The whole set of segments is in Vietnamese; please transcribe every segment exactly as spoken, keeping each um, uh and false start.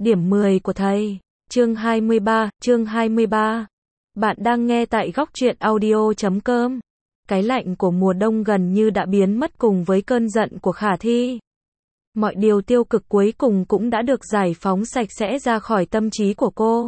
Điểm mười của thầy. Chương hai mươi ba, chương hai mươi ba. Bạn đang nghe tại góc truyện audio chấm com. Cái lạnh của mùa đông gần như đã biến mất cùng với cơn giận của Khả Thi. Mọi điều tiêu cực cuối cùng cũng đã được giải phóng sạch sẽ ra khỏi tâm trí của cô.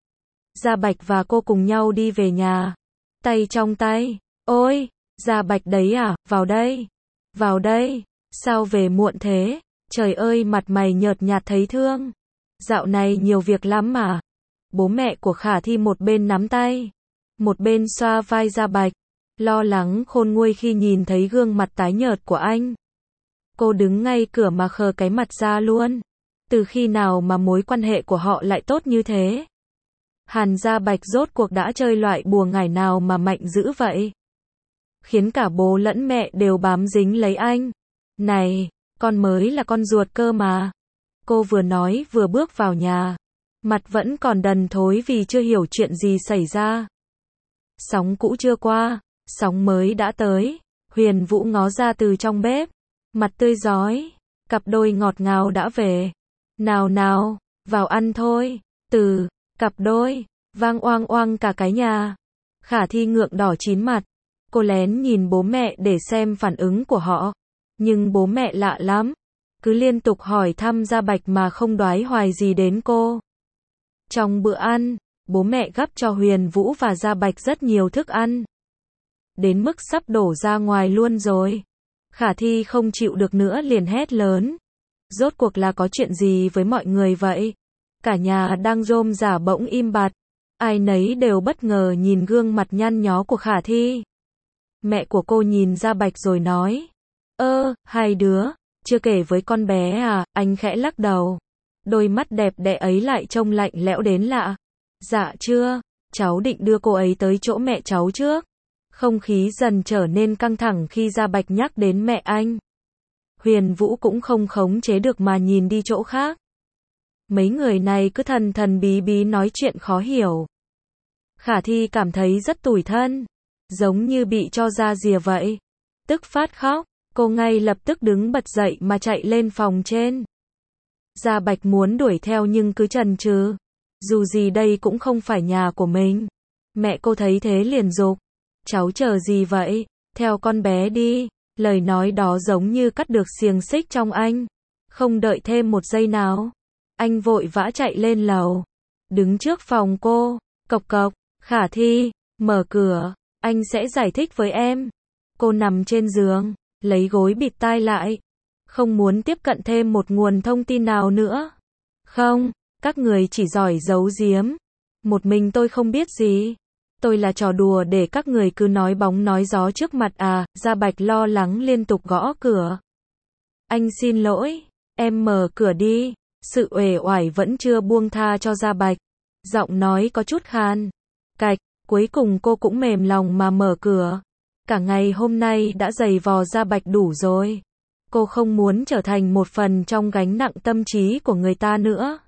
Gia Bạch và cô cùng nhau đi về nhà. Tay trong tay. Ôi, Gia Bạch đấy à, vào đây. Vào đây. Sao về muộn thế? Trời ơi, mặt mày nhợt nhạt thấy thương. Dạo này nhiều việc lắm mà. Bố mẹ của Khả Thi một bên nắm tay, một bên xoa vai Gia Bạch, lo lắng khôn nguôi khi nhìn thấy gương mặt tái nhợt của anh. Cô đứng ngay cửa mà khờ cái mặt ra luôn. Từ khi nào mà mối quan hệ của họ lại tốt như thế? Hàn Gia Bạch rốt cuộc đã chơi loại bùa ngải nào mà mạnh dữ vậy? Khiến cả bố lẫn mẹ đều bám dính lấy anh. Này, con mới là con ruột cơ mà. Cô vừa nói vừa bước vào nhà. Mặt vẫn còn đần thối vì chưa hiểu chuyện gì xảy ra. Sóng cũ chưa qua, sóng mới đã tới. Huyền Vũ ngó ra từ trong bếp. Mặt tươi rói. Cặp đôi ngọt ngào đã về. Nào nào, vào ăn thôi. Từ, cặp đôi, vang oang oang cả cái nhà. Khả Thi ngượng đỏ chín mặt. Cô lén nhìn bố mẹ để xem phản ứng của họ. Nhưng bố mẹ lạ lắm. Cứ liên tục hỏi thăm Gia Bạch mà không đoái hoài gì đến cô. Trong bữa ăn, bố mẹ gắp cho Huyền Vũ và Gia Bạch rất nhiều thức ăn. Đến mức sắp đổ ra ngoài luôn rồi. Khả Thi không chịu được nữa liền hét lớn. Rốt cuộc là có chuyện gì với mọi người vậy? Cả nhà đang rôm rả bỗng im bặt. Ai nấy đều bất ngờ nhìn gương mặt nhăn nhó của Khả Thi. Mẹ của cô nhìn Gia Bạch rồi nói. Ơ, hai đứa, chưa kể với con bé à, anh khẽ lắc đầu. Đôi mắt đẹp đẽ ấy lại trông lạnh lẽo đến lạ. Dạ chưa, cháu định đưa cô ấy tới chỗ mẹ cháu trước. Không khí dần trở nên căng thẳng khi Gia Bạch nhắc đến mẹ anh. Huyền Vũ cũng không khống chế được mà nhìn đi chỗ khác. Mấy người này cứ thần thần bí bí nói chuyện khó hiểu. Khả Thi cảm thấy rất tủi thân, giống như bị cho ra rìa vậy. Tức phát khóc, cô ngay lập tức đứng bật dậy mà chạy lên phòng trên. Gia Bạch muốn đuổi theo nhưng cứ chần chừ. Dù gì đây cũng không phải nhà của mình. Mẹ cô thấy thế liền giục. Cháu chờ gì vậy? Theo con bé đi. Lời nói đó giống như cắt được xiềng xích trong anh. Không đợi thêm một giây nào. Anh vội vã chạy lên lầu. Đứng trước phòng cô. Cộc cộc. Khả Thi, mở cửa. Anh sẽ giải thích với em. Cô nằm trên giường, lấy gối bịt tai lại. Không muốn tiếp cận thêm một nguồn thông tin nào nữa. Không, các người chỉ giỏi giấu giếm. Một mình tôi không biết gì. Tôi là trò đùa để các người cứ nói bóng nói gió trước mặt à. Gia Bạch lo lắng liên tục gõ cửa. Anh xin lỗi, em mở cửa đi. Sự uể oải vẫn chưa buông tha cho Gia Bạch. Giọng nói có chút khan. Cạch, cuối cùng cô cũng mềm lòng mà mở cửa. Cả ngày hôm nay đã dày vò Gia Bạch đủ rồi. Cô không muốn trở thành một phần trong gánh nặng tâm trí của người ta nữa.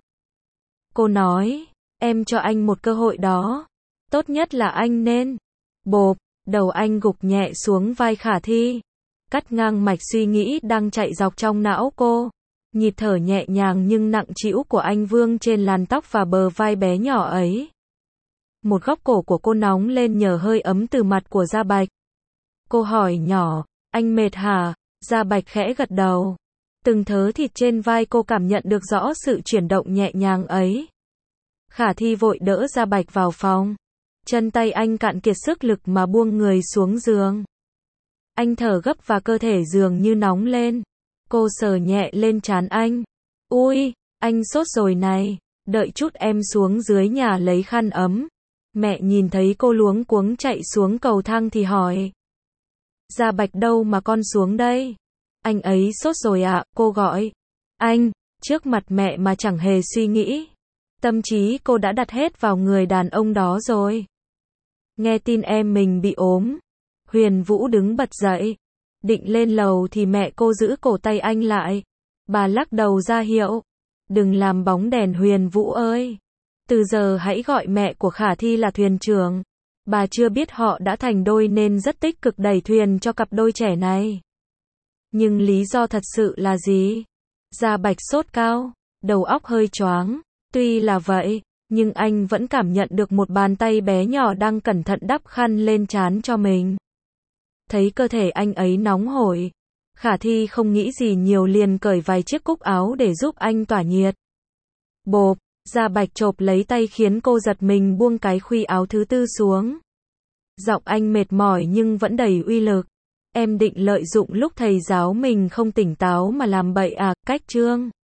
Cô nói, em cho anh một cơ hội đó. Tốt nhất là anh nên. Bộp, đầu anh gục nhẹ xuống vai Khả Thi. Cắt ngang mạch suy nghĩ đang chạy dọc trong não cô. Nhịp thở nhẹ nhàng nhưng nặng trĩu của anh vương trên làn tóc và bờ vai bé nhỏ ấy. Một góc cổ của cô nóng lên nhờ hơi ấm từ mặt của Gia Bạch. Cô hỏi nhỏ, anh mệt hả? Gia Bạch khẽ gật đầu. Từng thớ thịt trên vai cô cảm nhận được rõ sự chuyển động nhẹ nhàng ấy. Khả Thi vội đỡ Gia Bạch vào phòng. Chân tay anh cạn kiệt sức lực mà buông người xuống giường. Anh thở gấp và cơ thể dường như nóng lên. Cô sờ nhẹ lên trán anh. Ui, anh sốt rồi này. Đợi chút em xuống dưới nhà lấy khăn ấm. Mẹ nhìn thấy cô luống cuống chạy xuống cầu thang thì hỏi. Gia Bạch đâu mà con xuống đây? Anh ấy sốt rồi ạ, cô gọi. Anh, trước mặt mẹ mà chẳng hề suy nghĩ. Tâm trí cô đã đặt hết vào người đàn ông đó rồi. Nghe tin em mình bị ốm. Huyền Vũ đứng bật dậy. Định lên lầu thì mẹ cô giữ cổ tay anh lại. Bà lắc đầu ra hiệu. Đừng làm bóng đèn Huyền Vũ ơi. Từ giờ hãy gọi mẹ của Khả Thi là thuyền trưởng. Bà chưa biết họ đã thành đôi nên rất tích cực đẩy thuyền cho cặp đôi trẻ này. Nhưng lý do thật sự là gì? Gia Bạch sốt cao, đầu óc hơi choáng. Tuy là vậy, nhưng anh vẫn cảm nhận được một bàn tay bé nhỏ đang cẩn thận đắp khăn lên trán cho mình. Thấy cơ thể anh ấy nóng hổi, Khả Thi không nghĩ gì nhiều liền cởi vài chiếc cúc áo để giúp anh tỏa nhiệt. Bộp, Gia Bạch chộp lấy tay khiến cô giật mình buông cái khuy áo thứ tư xuống. Giọng anh mệt mỏi nhưng vẫn đầy uy lực. Em định lợi dụng lúc thầy giáo mình không tỉnh táo mà làm bậy à, cách trương.